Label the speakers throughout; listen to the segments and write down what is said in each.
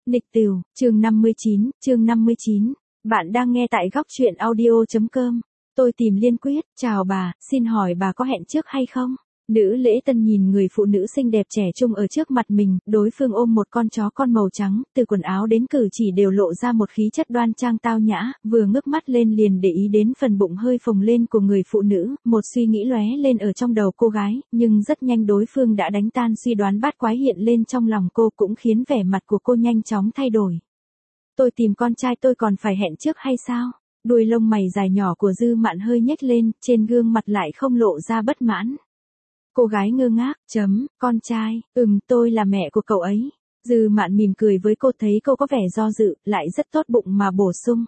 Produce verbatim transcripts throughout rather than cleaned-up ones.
Speaker 1: Nịch tửu, chương năm mươi chín, chương năm mươi chín. Bạn đang nghe tại góc truyện audio chấm com. Tôi tìm Liên Quyết, chào bà, xin hỏi bà có hẹn trước hay không? Nữ lễ tân nhìn người phụ nữ xinh đẹp trẻ trung ở trước mặt mình, đối phương ôm một con chó con màu trắng, từ quần áo đến cử chỉ đều lộ ra một khí chất đoan trang tao nhã, vừa ngước mắt lên liền để ý đến phần bụng hơi phồng lên của người phụ nữ, một suy nghĩ lóe lên ở trong đầu cô gái, nhưng rất nhanh đối phương đã đánh tan suy đoán bát quái hiện lên trong lòng cô, cũng khiến vẻ mặt của cô nhanh chóng thay đổi. Tôi tìm con trai tôi còn phải hẹn trước hay sao? Đuôi lông mày dài nhỏ của Dư Mạn hơi nhếch lên, trên gương mặt lại không lộ ra bất mãn. Cô gái ngơ ngác, chấm, con trai, ừm tôi là mẹ của cậu ấy. Dư Mạn mỉm cười với cô, thấy cô có vẻ do dự, lại rất tốt bụng mà bổ sung.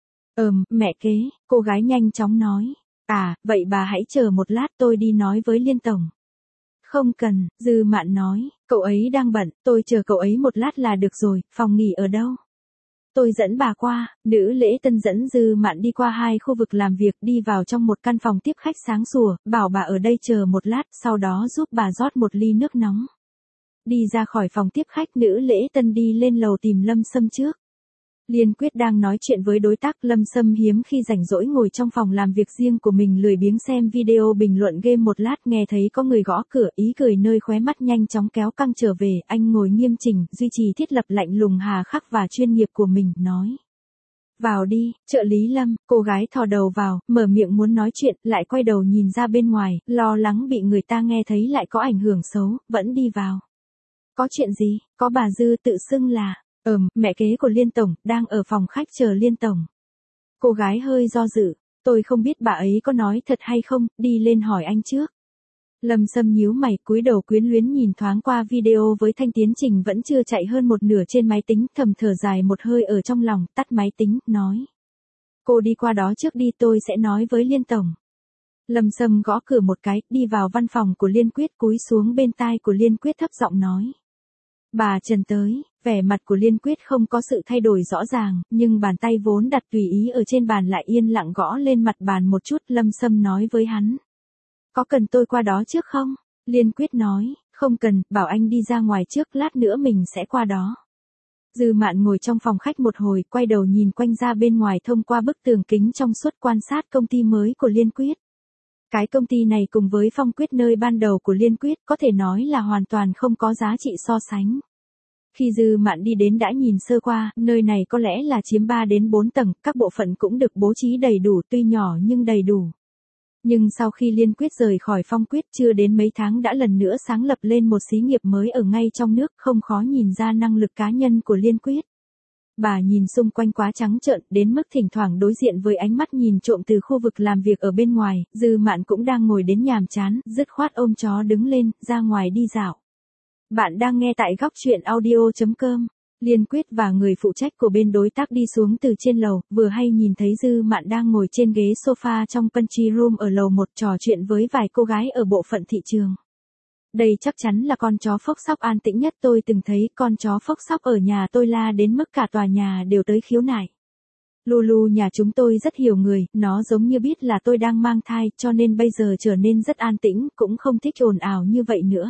Speaker 1: Ừm, mẹ kế, cô gái nhanh chóng nói. À, vậy bà hãy chờ một lát, tôi đi nói với Liên tổng. Không cần, Dư Mạn nói, cậu ấy đang bận, tôi chờ cậu ấy một lát là được rồi, phòng nghỉ ở đâu? Tôi dẫn bà qua. Nữ lễ tân dẫn Dư Mạn đi qua hai khu vực làm việc, đi vào trong một căn phòng tiếp khách sáng sủa, bảo bà ở đây chờ một lát, sau đó giúp bà rót một ly nước nóng. Đi ra khỏi phòng tiếp khách, nữ lễ tân đi lên lầu tìm Lâm Sâm trước. Liên Quyết đang nói chuyện với đối tác. Lâm Sâm hiếm khi rảnh rỗi ngồi trong phòng làm việc riêng của mình lười biếng xem video bình luận game một lát, nghe thấy có người gõ cửa, ý cười nơi khóe mắt nhanh chóng kéo căng trở về, anh ngồi nghiêm chỉnh, duy trì thiết lập lạnh lùng hà khắc và chuyên nghiệp của mình, nói. Vào đi, trợ lý Lâm. Cô gái thò đầu vào, mở miệng muốn nói chuyện, lại quay đầu nhìn ra bên ngoài, lo lắng bị người ta nghe thấy lại có ảnh hưởng xấu, vẫn đi vào. Có chuyện gì? Có bà Dư tự xưng là Ừm, mẹ kế của Liên tổng, đang ở phòng khách chờ Liên tổng. Cô gái hơi do dự, tôi không biết bà ấy có nói thật hay không, đi lên hỏi anh trước. Lâm Sâm nhíu mày, cúi đầu quyến luyến nhìn thoáng qua video với thanh tiến trình vẫn chưa chạy hơn một nửa trên máy tính, thầm thở dài một hơi ở trong lòng, tắt máy tính, nói. Cô đi qua đó trước đi, tôi sẽ nói với Liên tổng. Lâm Sâm gõ cửa một cái, đi vào văn phòng của Liên Quyết, cúi xuống bên tai của Liên Quyết thấp giọng nói. Bà Trần tới. Vẻ mặt của Liên Quyết không có sự thay đổi rõ ràng, nhưng bàn tay vốn đặt tùy ý ở trên bàn lại yên lặng gõ lên mặt bàn một chút. Lâm Sâm nói với hắn. Có cần tôi qua đó trước không? Liên Quyết nói, không cần, bảo anh đi ra ngoài trước, lát nữa mình sẽ qua đó. Dư Mạn ngồi trong phòng khách một hồi, quay đầu nhìn quanh ra bên ngoài thông qua bức tường kính trong suốt, quan sát công ty mới của Liên Quyết. Cái công ty này cùng với Phong Quyết nơi ban đầu của Liên Quyết có thể nói là hoàn toàn không có giá trị so sánh. Khi Dư Mạn đi đến đã nhìn sơ qua, nơi này có lẽ là chiếm ba đến bốn tầng, các bộ phận cũng được bố trí đầy đủ, tuy nhỏ nhưng đầy đủ. Nhưng sau khi Liên Quyết rời khỏi Phong Quyết chưa đến mấy tháng đã lần nữa sáng lập lên một xí nghiệp mới ở ngay trong nước, không khó nhìn ra năng lực cá nhân của Liên Quyết. Bà nhìn xung quanh quá trắng trợn, đến mức thỉnh thoảng đối diện với ánh mắt nhìn trộm từ khu vực làm việc ở bên ngoài. Dư Mạn cũng đang ngồi đến nhàm chán, dứt khoát ôm chó đứng lên, ra ngoài đi dạo. Bạn đang nghe tại góc truyện audio chấm com. Liên Quyết và người phụ trách của bên đối tác đi xuống từ trên lầu, vừa hay nhìn thấy Dư Mạn đang ngồi trên ghế sofa trong pantry room ở lầu một trò chuyện với vài cô gái ở bộ phận thị trường. Đây chắc chắn là con chó phốc sóc an tĩnh nhất tôi từng thấy, con chó phốc sóc ở nhà tôi la đến mức cả tòa nhà đều tới khiếu nại. Lulu nhà chúng tôi rất hiểu người, nó giống như biết là tôi đang mang thai, cho nên bây giờ trở nên rất an tĩnh, cũng không thích ồn ào như vậy nữa.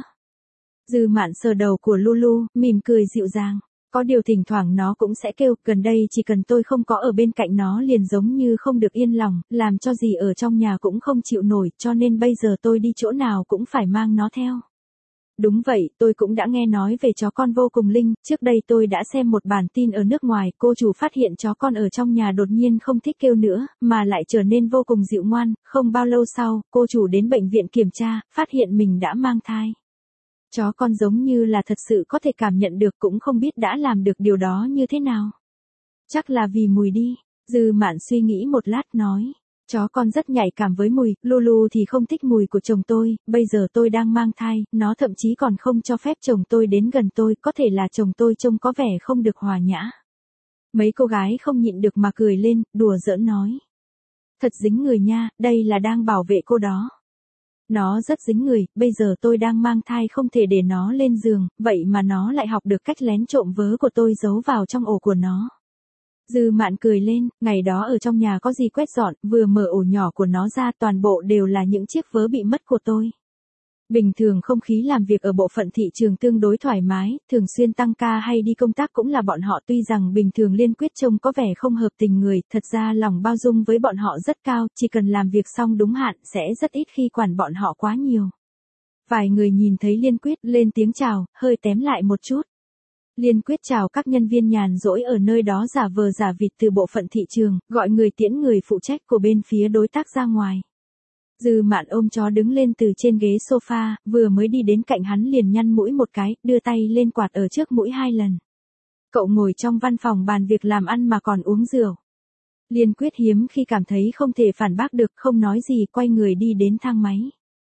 Speaker 1: Dư Mạn sờ đầu của Lulu, mỉm cười dịu dàng. Có điều thỉnh thoảng nó cũng sẽ kêu, gần đây chỉ cần tôi không có ở bên cạnh nó liền giống như không được yên lòng, làm cho gì ở trong nhà cũng không chịu nổi, cho nên bây giờ tôi đi chỗ nào cũng phải mang nó theo. Đúng vậy, tôi cũng đã nghe nói về chó con vô cùng linh, trước đây tôi đã xem một bản tin ở nước ngoài, cô chủ phát hiện chó con ở trong nhà đột nhiên không thích kêu nữa, mà lại trở nên vô cùng dịu ngoan, không bao lâu sau, cô chủ đến bệnh viện kiểm tra, phát hiện mình đã mang thai. Chó con giống như là thật sự có thể cảm nhận được, cũng không biết đã làm được điều đó như thế nào. Chắc là vì mùi đi. Dư Mạn suy nghĩ một lát nói. Chó con rất nhạy cảm với mùi, Lulu thì không thích mùi của chồng tôi, bây giờ tôi đang mang thai, nó thậm chí còn không cho phép chồng tôi đến gần tôi, có thể là chồng tôi trông có vẻ không được hòa nhã. Mấy cô gái không nhịn được mà cười lên, đùa giỡn nói. Thật dính người nha, đây là đang bảo vệ cô đó. Nó rất dính người, bây giờ tôi đang mang thai không thể để nó lên giường, vậy mà nó lại học được cách lén trộm vớ của tôi giấu vào trong ổ của nó. Dư Mạn cười lên, ngày đó ở trong nhà có gì quét dọn, vừa mở ổ nhỏ của nó ra toàn bộ đều là những chiếc vớ bị mất của tôi. Bình thường không khí làm việc ở bộ phận thị trường tương đối thoải mái, thường xuyên tăng ca hay đi công tác cũng là bọn họ, tuy rằng bình thường Liên Quyết trông có vẻ không hợp tình người, thật ra lòng bao dung với bọn họ rất cao, chỉ cần làm việc xong đúng hạn sẽ rất ít khi quản bọn họ quá nhiều. Vài người nhìn thấy Liên Quyết lên tiếng chào, hơi tém lại một chút. Liên Quyết chào các nhân viên nhàn rỗi ở nơi đó giả vờ giả vịt từ bộ phận thị trường, gọi người tiễn người phụ trách của bên phía đối tác ra ngoài. Dư Mạn ôm chó đứng lên từ trên ghế sofa, vừa mới đi đến cạnh hắn liền nhăn mũi một cái, đưa tay lên quạt ở trước mũi hai lần. Cậu ngồi trong văn phòng bàn việc làm ăn mà còn uống rượu. Liên Quyết hiếm khi cảm thấy không thể phản bác được, không nói gì, quay người đi đến thang máy.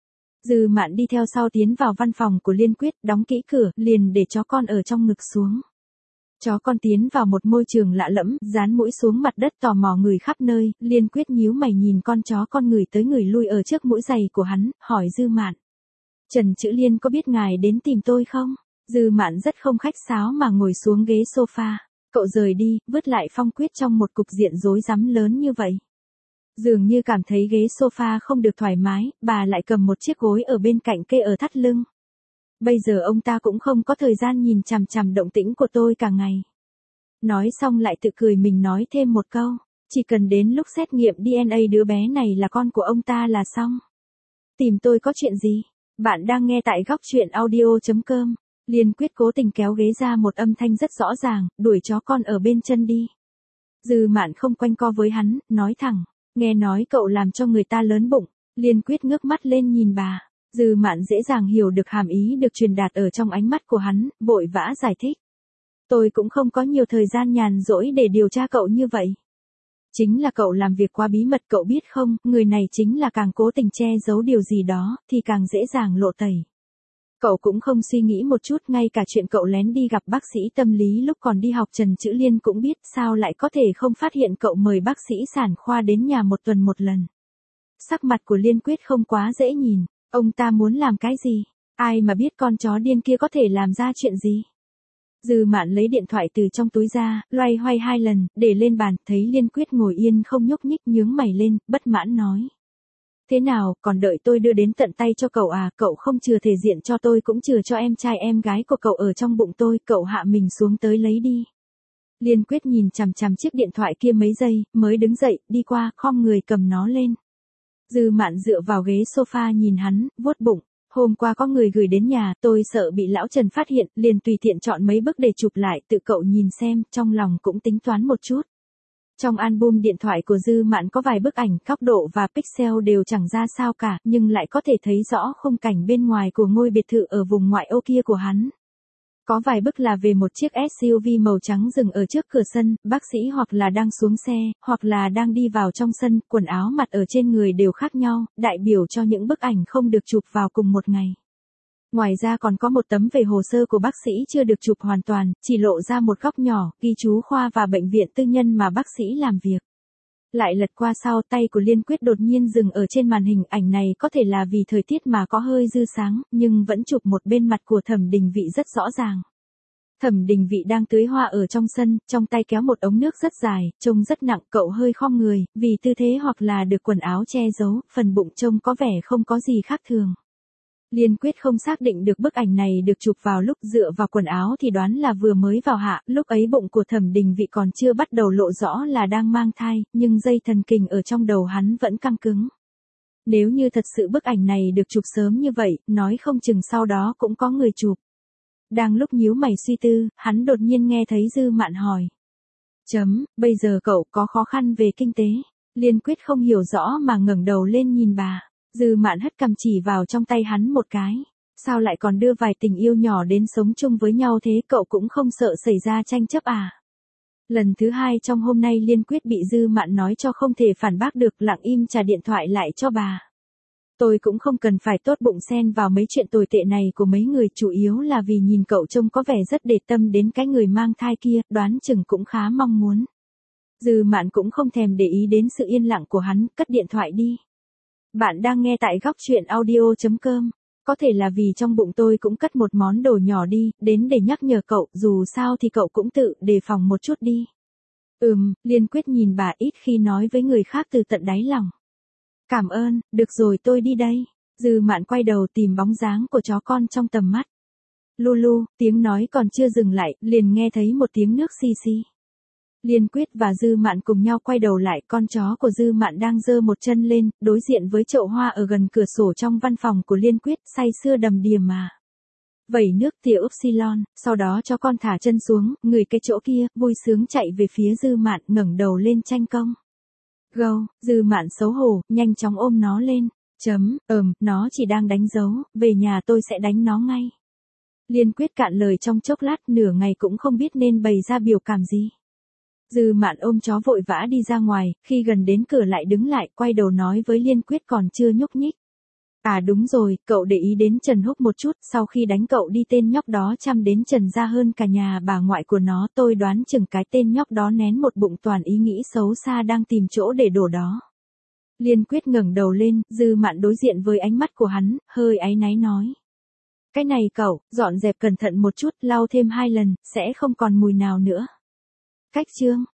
Speaker 1: Dư Mạn đi theo sau tiến vào văn phòng của Liên Quyết, đóng kỹ cửa, liền để chó con ở trong ngực xuống. Chó con tiến vào một môi trường lạ lẫm, dán mũi xuống mặt đất tò mò người khắp nơi, Liên Quyết nhíu mày nhìn con chó con người tới người lui ở trước mũi giày của hắn, hỏi Dư Mạn. Trần Chữ Liên có biết ngài đến tìm tôi không? Dư Mạn rất không khách sáo mà ngồi xuống ghế sofa. Cậu rời đi, vứt lại Phong Quyết trong một cục diện rối rắm lớn như vậy. Dường như cảm thấy ghế sofa không được thoải mái, bà lại cầm một chiếc gối ở bên cạnh kê ở thắt lưng. Bây giờ ông ta cũng không có thời gian nhìn chằm chằm động tĩnh của tôi cả ngày. Nói xong lại tự cười mình nói thêm một câu. Chỉ cần đến lúc xét nghiệm đê en a đứa bé này là con của ông ta là xong. Tìm tôi có chuyện gì? Bạn đang nghe tại góc chuyện audio chấm com. Liên Quyết cố tình kéo ghế ra một âm thanh rất rõ ràng, đuổi chó con ở bên chân đi. Dư Mạn không quanh co với hắn, nói thẳng. Nghe nói cậu làm cho người ta lớn bụng. Liên Quyết ngước mắt lên nhìn bà. Dư Mạn dễ dàng hiểu được hàm ý được truyền đạt ở trong ánh mắt của hắn, vội vã giải thích. Tôi cũng không có nhiều thời gian nhàn rỗi để điều tra cậu như vậy. Chính là cậu làm việc quá bí mật, cậu biết không, người này chính là càng cố tình che giấu điều gì đó, thì càng dễ dàng lộ tẩy. Cậu cũng không suy nghĩ một chút, ngay cả chuyện cậu lén đi gặp bác sĩ tâm lý lúc còn đi học Trần Chữ Liên cũng biết, sao lại có thể không phát hiện cậu mời bác sĩ sản khoa đến nhà một tuần một lần. Sắc mặt của Liên Quyết không quá dễ nhìn, ông ta muốn làm cái gì? Ai mà biết con chó điên kia có thể làm ra chuyện gì? Dư Mạn lấy điện thoại từ trong túi ra, loay hoay hai lần, để lên bàn, thấy Liên Quyết ngồi yên không nhúc nhích, nhướng mày lên, bất mãn nói. Thế nào, còn đợi tôi đưa đến tận tay cho cậu à, cậu không chừa thể diện cho tôi cũng chừa cho em trai em gái của cậu ở trong bụng tôi, cậu hạ mình xuống tới lấy đi. Liên Quyết nhìn chằm chằm chiếc điện thoại kia mấy giây, mới đứng dậy, đi qua, khom người cầm nó lên. Dư Mạn dựa vào ghế sofa nhìn hắn, vuốt bụng. Hôm qua có người gửi đến nhà, tôi sợ bị lão Trần phát hiện, liền tùy tiện chọn mấy bức để chụp lại, tự cậu nhìn xem, trong lòng cũng tính toán một chút. Trong album điện thoại của Dư Mạn có vài bức ảnh, góc độ và pixel đều chẳng ra sao cả, nhưng lại có thể thấy rõ khung cảnh bên ngoài của ngôi biệt thự ở vùng ngoại ô kia của hắn. Có vài bức là về một chiếc ét u vê màu trắng dừng ở trước cửa sân, bác sĩ hoặc là đang xuống xe, hoặc là đang đi vào trong sân, quần áo mặc ở trên người đều khác nhau, đại biểu cho những bức ảnh không được chụp vào cùng một ngày. Ngoài ra còn có một tấm về hồ sơ của bác sĩ chưa được chụp hoàn toàn, chỉ lộ ra một góc nhỏ, ghi chú khoa và bệnh viện tư nhân mà bác sĩ làm việc. Lại lật qua sau, tay của Liên Quyết đột nhiên dừng ở trên màn hình, ảnh này có thể là vì thời tiết mà có hơi dư sáng, nhưng vẫn chụp một bên mặt của Thẩm Đình Vị rất rõ ràng. Thẩm Đình Vị đang tưới hoa ở trong sân, trong tay kéo một ống nước rất dài, trông rất nặng, cậu hơi khom người, vì tư thế hoặc là được quần áo che giấu, phần bụng trông có vẻ không có gì khác thường. Liên Quyết không xác định được bức ảnh này được chụp vào lúc dựa vào quần áo thì đoán là vừa mới vào hạ, lúc ấy bụng của Thẩm Đình Vị còn chưa bắt đầu lộ rõ là đang mang thai, nhưng dây thần kinh ở trong đầu hắn vẫn căng cứng. Nếu như thật sự bức ảnh này được chụp sớm như vậy, nói không chừng sau đó cũng có người chụp. Đang lúc nhíu mày suy tư, hắn đột nhiên nghe thấy Dư Mạn hỏi. Chấm, bây giờ cậu có khó khăn về kinh tế. Liên Quyết không hiểu rõ mà ngẩng đầu lên nhìn bà. Dư Mạn hất cằm chỉ vào trong tay hắn một cái. Sao lại còn đưa vài tình yêu nhỏ đến sống chung với nhau thế, cậu cũng không sợ xảy ra tranh chấp à? Lần thứ hai trong hôm nay Liên Quyết bị Dư Mạn nói cho không thể phản bác được, lặng im trả điện thoại lại cho bà. Tôi cũng không cần phải tốt bụng xen vào mấy chuyện tồi tệ này của mấy người, chủ yếu là vì nhìn cậu trông có vẻ rất để tâm đến cái người mang thai kia, đoán chừng cũng khá mong muốn. Dư Mạn cũng không thèm để ý đến sự yên lặng của hắn, cất điện thoại đi. Bạn đang nghe tại góc chuyện audio chấm com. Có thể là vì trong bụng tôi cũng cất một món đồ nhỏ đi, đến để nhắc nhở cậu, dù sao thì cậu cũng tự đề phòng một chút đi. Ừm, Liên Quyết nhìn bà, ít khi nói với người khác từ tận đáy lòng. Cảm ơn, được rồi tôi đi đây. Dư Mạn quay đầu tìm bóng dáng của chó con trong tầm mắt. Lulu, tiếng nói còn chưa dừng lại, liền nghe thấy một tiếng nước xì xì. Liên Quyết và Dư Mạn cùng nhau quay đầu lại, con chó của Dư Mạn đang giơ một chân lên, đối diện với chậu hoa ở gần cửa sổ trong văn phòng của Liên Quyết, say sưa đầm đìa mà. Vẩy nước tỉa Upsilon, sau đó cho con thả chân xuống, người cái chỗ kia, vui sướng chạy về phía Dư Mạn, ngẩng đầu lên tranh công. Gâu, Dư Mạn xấu hổ, nhanh chóng ôm nó lên. Chấm, ừm, nó chỉ đang đánh dấu, về nhà tôi sẽ đánh nó ngay. Liên Quyết cạn lời trong chốc lát, nửa ngày cũng không biết nên bày ra biểu cảm gì. Dư Mạn ôm chó vội vã đi ra ngoài, khi gần đến cửa lại đứng lại, quay đầu nói với Liên Quyết còn chưa nhúc nhích. À đúng rồi, cậu để ý đến Trần Húc một chút, sau khi đánh cậu đi tên nhóc đó chăm đến Trần gia hơn cả nhà bà ngoại của nó, tôi đoán chừng cái tên nhóc đó nén một bụng toàn ý nghĩ xấu xa đang tìm chỗ để đổ đó. Liên Quyết ngẩng đầu lên, Dư Mạn đối diện với ánh mắt của hắn, hơi áy náy nói. Cái này cậu, dọn dẹp cẩn thận một chút, lau thêm hai lần, sẽ không còn mùi nào nữa. Cách chương